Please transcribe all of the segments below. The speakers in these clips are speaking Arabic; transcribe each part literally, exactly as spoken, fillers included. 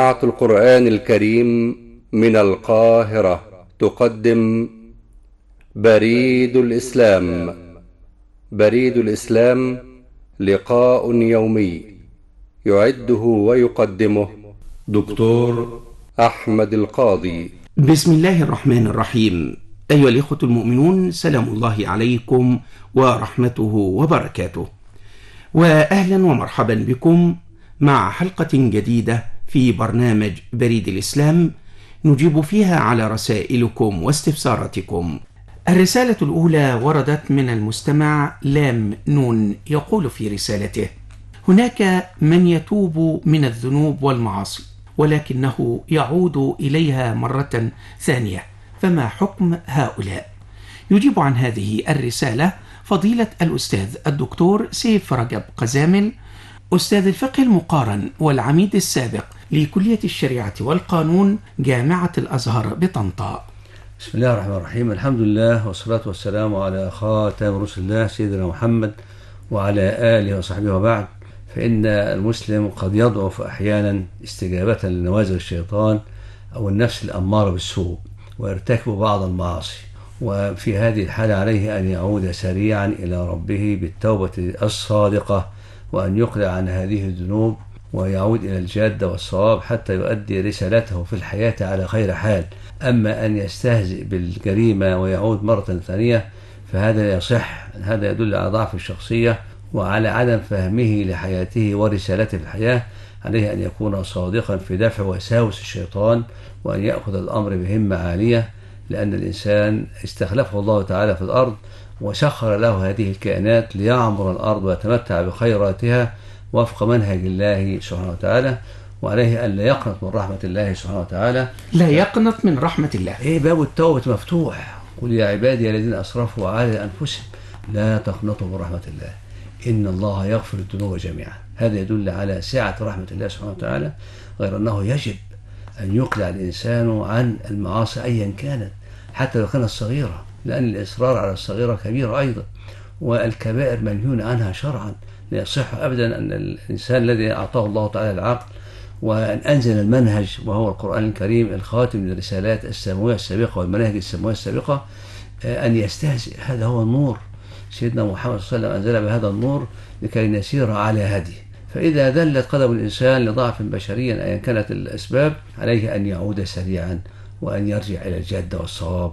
إذاعة القرآن الكريم من القاهرة تقدم بريد الإسلام. بريد الإسلام لقاء يومي يعده ويقدمه دكتور أحمد القاضي. بسم الله الرحمن الرحيم. أيها الإخوة المؤمنون، سلام الله عليكم ورحمته وبركاته، وأهلا ومرحبا بكم مع حلقة جديدة في برنامج بريد الإسلام نجيب فيها على رسائلكم واستفساراتكم. الرسالة الأولى وردت من المستمع لام نون، يقول في رسالته: هناك من يتوب من الذنوب والمعاصي ولكنه يعود إليها مرة ثانية، فما حكم هؤلاء؟ يجيب عن هذه الرسالة فضيلة الأستاذ الدكتور سيف رجب قزامل، أستاذ الفقه المقارن والعميد السابق لكلية الشريعة والقانون جامعة الأزهر بطنطا. بسم الله الرحمن الرحيم. الحمد لله والصلاة والسلام على خاتم رسل الله سيدنا محمد وعلى آله وصحبه وبعد. فإن المسلم قد يضعف أحيانا استجابة لنوازل الشيطان أو النفس الأمارة بالسوء ويرتكب بعض المعاصي، وفي هذه الحالة عليه أن يعود سريعا إلى ربه بالتوبة الصادقة وأن يقلع عن هذه الذنوب ويعود إلى الجادة والصواب حتى يؤدي رسالته في الحياة على خير حال. أما أن يستهزئ بالجريمة ويعود مرة ثانية فهذا لا يصح. هذا يدل على ضعف الشخصية وعلى عدم فهمه لحياته ورسالته في الحياة. عليه أن يكون صادقا في دفع وساوس الشيطان وأن يأخذ الأمر بهمة عالية، لأن الإنسان استخلفه الله تعالى في الأرض وسخر له هذه الكائنات ليعمر الأرض ويتمتع بخيراتها وفق منهج الله سبحانه وتعالى، وعليه أن لا يقنط من رحمة الله سبحانه وتعالى. لا يقنط من رحمة الله. إيه، باب التوبة مفتوح. قل يا عبادي الذين أسرفوا على أنفسهم لا تقنطوا من رحمة الله إن الله يغفر الذنوب جميعا. هذا يدل على سعة رحمة الله سبحانه وتعالى، غير أنه يجب أن يقلع الإنسان عن المعاصي أيا كانت حتى لو كانت صغيرة، لأن الإصرار على الصغيرة كبيرة أيضا، والكبائر منهون عنها شرعا. لا يصح أبدا أن الإنسان الذي أعطاه الله تعالى العقل وأن أنزل المنهج وهو القرآن الكريم الخاتم للرسالات السماوية السابقة والمناهج السماوية السابقة أن يستهزئ. هذا هو النور. سيدنا محمد صلى الله عليه وسلم أنزل بهذا النور لكي نسير على هديه. فإذا ذلت قدم الإنسان لضعف بشريا أيا كانت الأسباب عليه أن يعود سريعا وأن يرجع إلى الجادة والصواب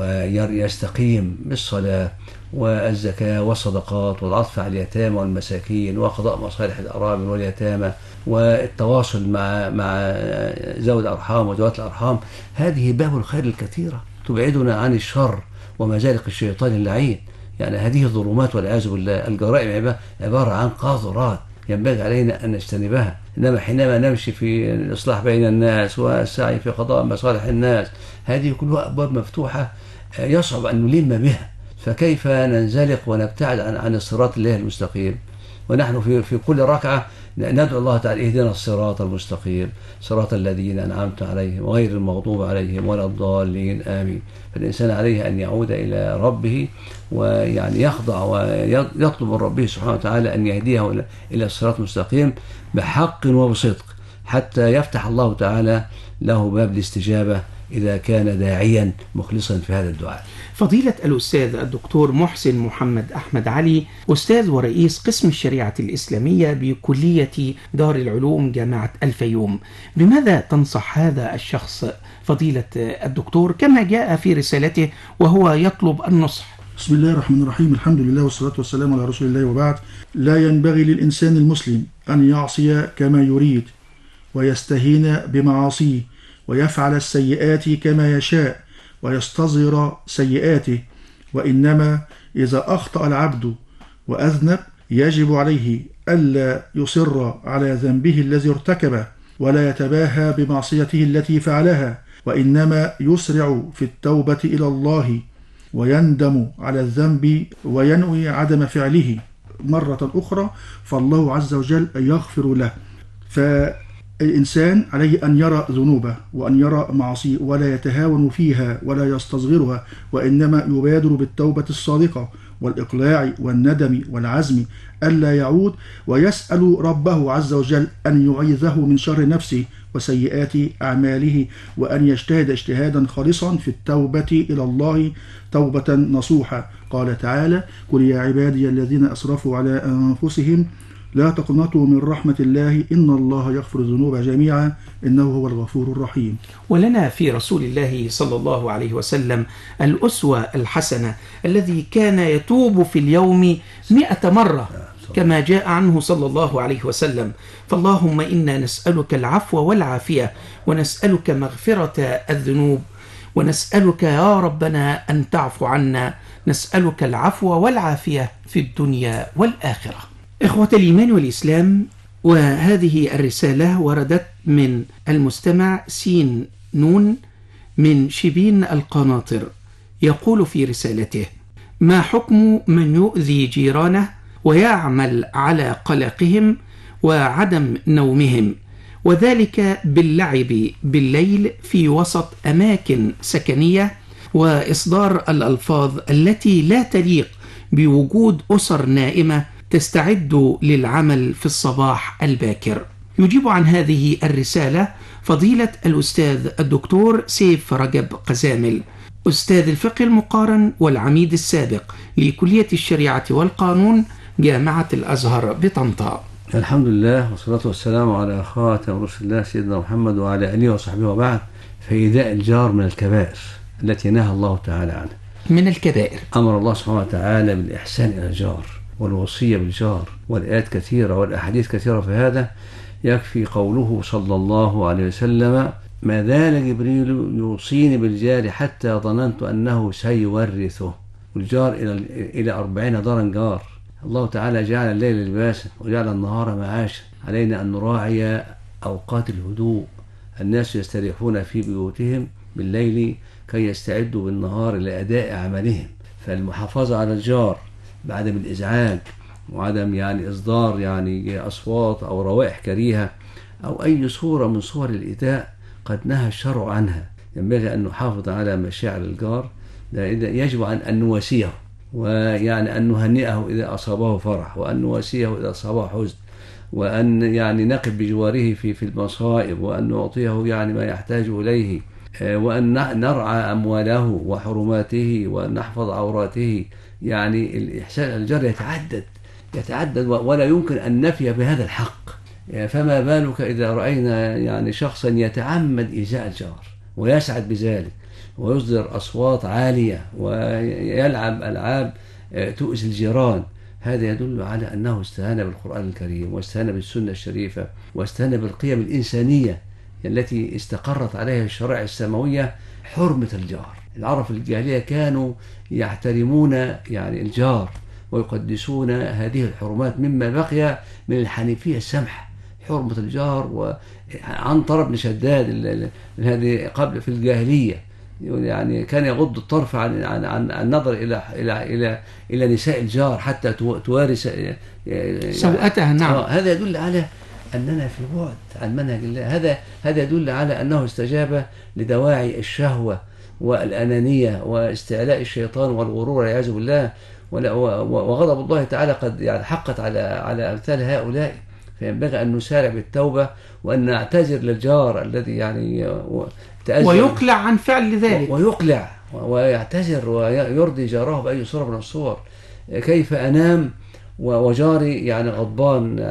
ويستقيم بالصلاة والزكاة والصدقات والعطف على اليتامى والمساكين وقضاء مصالح الأرامل واليتامى والتواصل مع مع ذوي الأرحام وذوات الأرحام. هذه باب الخير الكثيرة تبعدنا عن الشر ومزالق الشيطان اللعين. يعني هذه الظلمات والعياذ بالله، الجرائم عبارة عن قاذورات ينبغي علينا أن نجتنبها. إنما حينما نمشي في الإصلاح بين الناس والسعي في قضاء مصالح الناس، هذه كلها أبواب مفتوحة يصعب أن نلم بها. فكيف ننزلق ونبتعد عن عن الصراط الله المستقيم ونحن في في كل ركعة ندعو الله تعالى اهدنا الصراط المستقيم صراط الذين أنعمت عليهم غير المغضوب عليهم ولا الضالين آمين. فالإنسان عليه أن يعود إلى ربه ويعني يخضع ويطلب من ربه سبحانه وتعالى أن يهديه إلى الصراط المستقيم بحق وبصدق حتى يفتح الله تعالى له باب الاستجابة إذا كان داعيا مخلصا في هذا الدعاء. فضيلة الأستاذ الدكتور محسن محمد أحمد علي، أستاذ ورئيس قسم الشريعة الإسلامية بكلية دار العلوم جامعة الفيوم، بماذا تنصح هذا الشخص فضيلة الدكتور كما جاء في رسالته وهو يطلب النصح؟ بسم الله الرحمن الرحيم. الحمد لله والصلاة والسلام على رسول الله وبعد. لا ينبغي للإنسان المسلم أن يعصي كما يريد ويستهين بمعاصيه ويفعل السيئات كما يشاء ويستصغر سيئاته، وإنما إذا أخطأ العبد وأذنب يجب عليه ألا يصر على ذنبه الذي ارتكبه ولا يتباهى بمعصيته التي فعلها، وإنما يسرع في التوبة إلى الله ويندم على الذنب وينوي عدم فعله مرة أخرى، فالله عز وجل يغفر له. فالإنسان عليه أن يرى ذنوبه وأن يرى معصيه ولا يتهاون فيها ولا يستصغرها، وإنما يبادر بالتوبة الصادقة والإقلاع والندم والعزم ألا يعود، ويسأل ربه عز وجل أن يعيذه من شر نفسه وسيئات أعماله، وأن يجتهد اجتهادا خالصا في التوبة إلى الله توبة نصوحة. قال تعالى: قل يا عبادي الذين أسرفوا على أنفسهم لا تقنطوا من رحمة الله إن الله يغفر الذنوب جميعا إنه هو الغفور الرحيم. ولنا في رسول الله صلى الله عليه وسلم الأسوة الحسنة الذي كان يتوب في اليوم مئة مرة كما جاء عنه صلى الله عليه وسلم. فاللهم إنا نسألك العفو والعافية، ونسألك مغفرة الذنوب، ونسألك يا ربنا أن تعفو عنا، نسألك العفو والعافية في الدنيا والآخرة. إخوة الإيمان والإسلام، وهذه الرسالة وردت من المستمع سين نون من شبين القناطر، يقول في رسالته: ما حكم من يؤذي جيرانه ويعمل على قلقهم وعدم نومهم، وذلك باللعب بالليل في وسط أماكن سكنية، وإصدار الألفاظ التي لا تليق بوجود أسر نائمة تستعد للعمل في الصباح الباكر؟ يجيب عن هذه الرسالة فضيلة الأستاذ الدكتور سيف رجب قزامل، أستاذ الفقه المقارن والعميد السابق لكلية الشريعة والقانون جامعة الأزهر بطنطا. الحمد لله والصلاة والسلام على خاتم رسول الله سيدنا محمد وعلى آله وصحبه وبعد. فإيذاء الجار من الكبائر التي نهى الله تعالى عنها. من الكبائر أمر الله سبحانه وتعالى بالإحسان إلى الجار والوصية بالجار، والآيات كثيرة والأحاديث كثيرة في هذا. يكفي قوله صلى الله عليه وسلم: ما زال جبريل يوصيني بالجار حتى ظننت أنه سيورثه. والجار إلى إلى أربعين دارا جار. الله تعالى جعل الليل لباسا وجعل النهار معاشا. علينا أن نراعي أوقات الهدوء. الناس يستريحون في بيوتهم بالليل كي يستعدوا بالنهار لأداء عملهم. فالمحافظة على الجار بعدم الإزعاج وعدم يعني إصدار يعني أصوات أو روائح كريهة أو أي صورة من صور الإيذاء قد نهى الشرع عنها. ينبغي أن نحافظ على مشاعر الجار. يجب أن نواسيه، ويعني أن نهنئه إذا أصابه فرح، وأن نواسيه إذا أصابه حزن، وأن يعني نقف بجواره في في المصائب، وأن نعطيه يعني ما يحتاج إليه، وأن نرعى أمواله وحرماته، وأن نحفظ عوراته. يعني الإحسان الجار يتعدد يتعدد ولا يمكن أن نفي بهذا الحق. فما بالك إذا رأينا يعني شخصا يتعمد إيذاء الجار ويسعد بذلك ويصدر أصوات عالية ويلعب ألعاب تؤذي الجيران. هذا يدل على أنه استهان بالقرآن الكريم، واستهان بالسنة الشريفة، واستهان بالقيم الإنسانية التي استقرت عليها الشرائع السماوية. حرمة الجار. العرب في الجاهلية كانوا يحترمون يعني الجار ويقدسون هذه الحرمات مما بقي من الحنيفية السمحة. حرمة الجار. وعنتر بن شداد هذه قبل في الجاهلية يعني كان يغض الطرف عن عن عن النظر الى الى الى الى نساء الجار حتى توارث سوءتها. نعم. هذا يدل على أننا في بعد عن منهج الله. هذا هذا يدل على أنه استجاب لدواعي الشهوة والأنانية واستعلاء الشيطان والغرور والعياذ بالله. وغضب الله تعالى قد يعني حقت على على أمثال هؤلاء. فينبغي أن نسارع بالتوبة وأن نعتذر للجار الذي يعني ويقلع عن فعل ذلك، ويقلع ويعتذر ويرضي جاره بأي صورة من الصور. كيف أنام وجاري يعني غضبان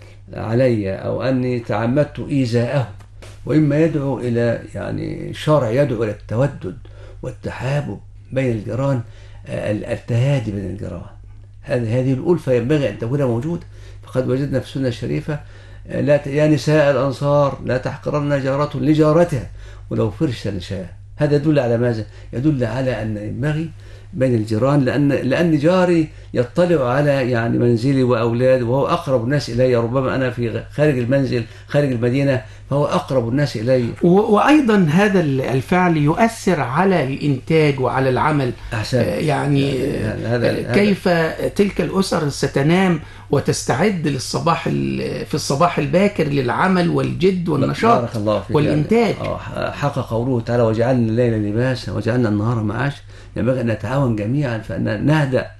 علي أو أني تعمدت إيذاءه؟ وإما يدعو إلى يعني الشرع يدعو إلى التودد والتحابب بين الجيران، التهادي بين الجيران. هذه هذه الألفة ينبغي أن تكون موجودة. فقد وجدنا في السنة الشريفة: لا يا نساء الأنصار لا تحقرن جارة لجارتها ولو فرش نساء. هذا يدل على ماذا؟ يدل على أن ينبغي بين الجيران، لأن لأن جاري يطلع على يعني منزلي وأولادي وهو أقرب الناس إلي. ربما أنا في خارج المنزل خارج المدينة فهو أقرب الناس إلي. وأيضا هذا الفعل يؤثر على الإنتاج وعلى العمل. أحسن. يعني هذا كيف هذا. تلك الأسر ستنام وتستعد للصباح في الصباح الباكر للعمل والجد والنشاط بارك الله فيك والإنتاج. حق قوله تعالى: وجعلنا الليل لباسا وجعلنا النهار معاشا. ينبغي أن نتعاون جميعا فأن نهدأ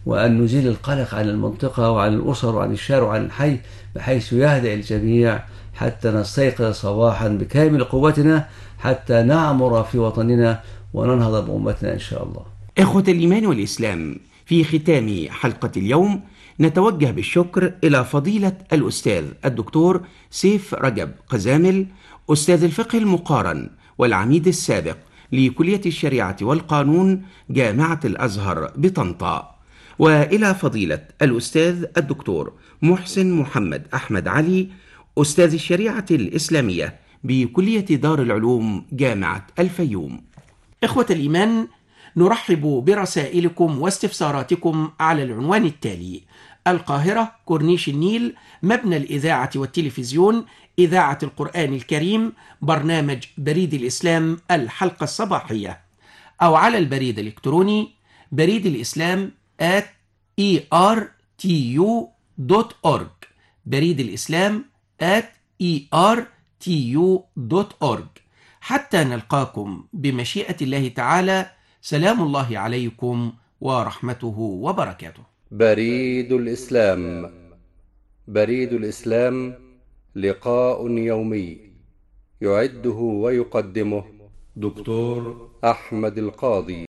وأن نزيل القلق عن المنطقة وعن الأسر وعن الشارع وعن الحي، بحيث يهدأ الجميع حتى نستيقظ صباحا بكامل قوتنا حتى نعمر في وطننا وننهض بأمتنا إن شاء الله. إخوة الإيمان والإسلام، في ختام حلقة اليوم نتوجه بالشكر إلى فضيلة الأستاذ الدكتور سيف رجب قزامل، أستاذ الفقه المقارن والعميد السابق لكلية الشريعة والقانون جامعة الأزهر بطنطا، وإلى فضيلة الأستاذ الدكتور محسن محمد أحمد علي، أستاذ الشريعة الإسلامية بكلية دار العلوم جامعة الفيوم. إخوة الإيمان، نرحب برسائلكم واستفساراتكم على العنوان التالي: القاهرة، كورنيش النيل، مبنى الإذاعة والتلفزيون، إذاعة القرآن الكريم، برنامج بريد الإسلام الحلقة الصباحية، أو على البريد الإلكتروني بريد الإسلام at e r t u dot org، بريد الإسلام at e r t u dot org. حتى نلقاكم بمشيئة الله تعالى، سلام الله عليكم ورحمته وبركاته. بريد الإسلام. بريد الإسلام لقاء يومي يعده ويقدمه دكتور أحمد القاضي.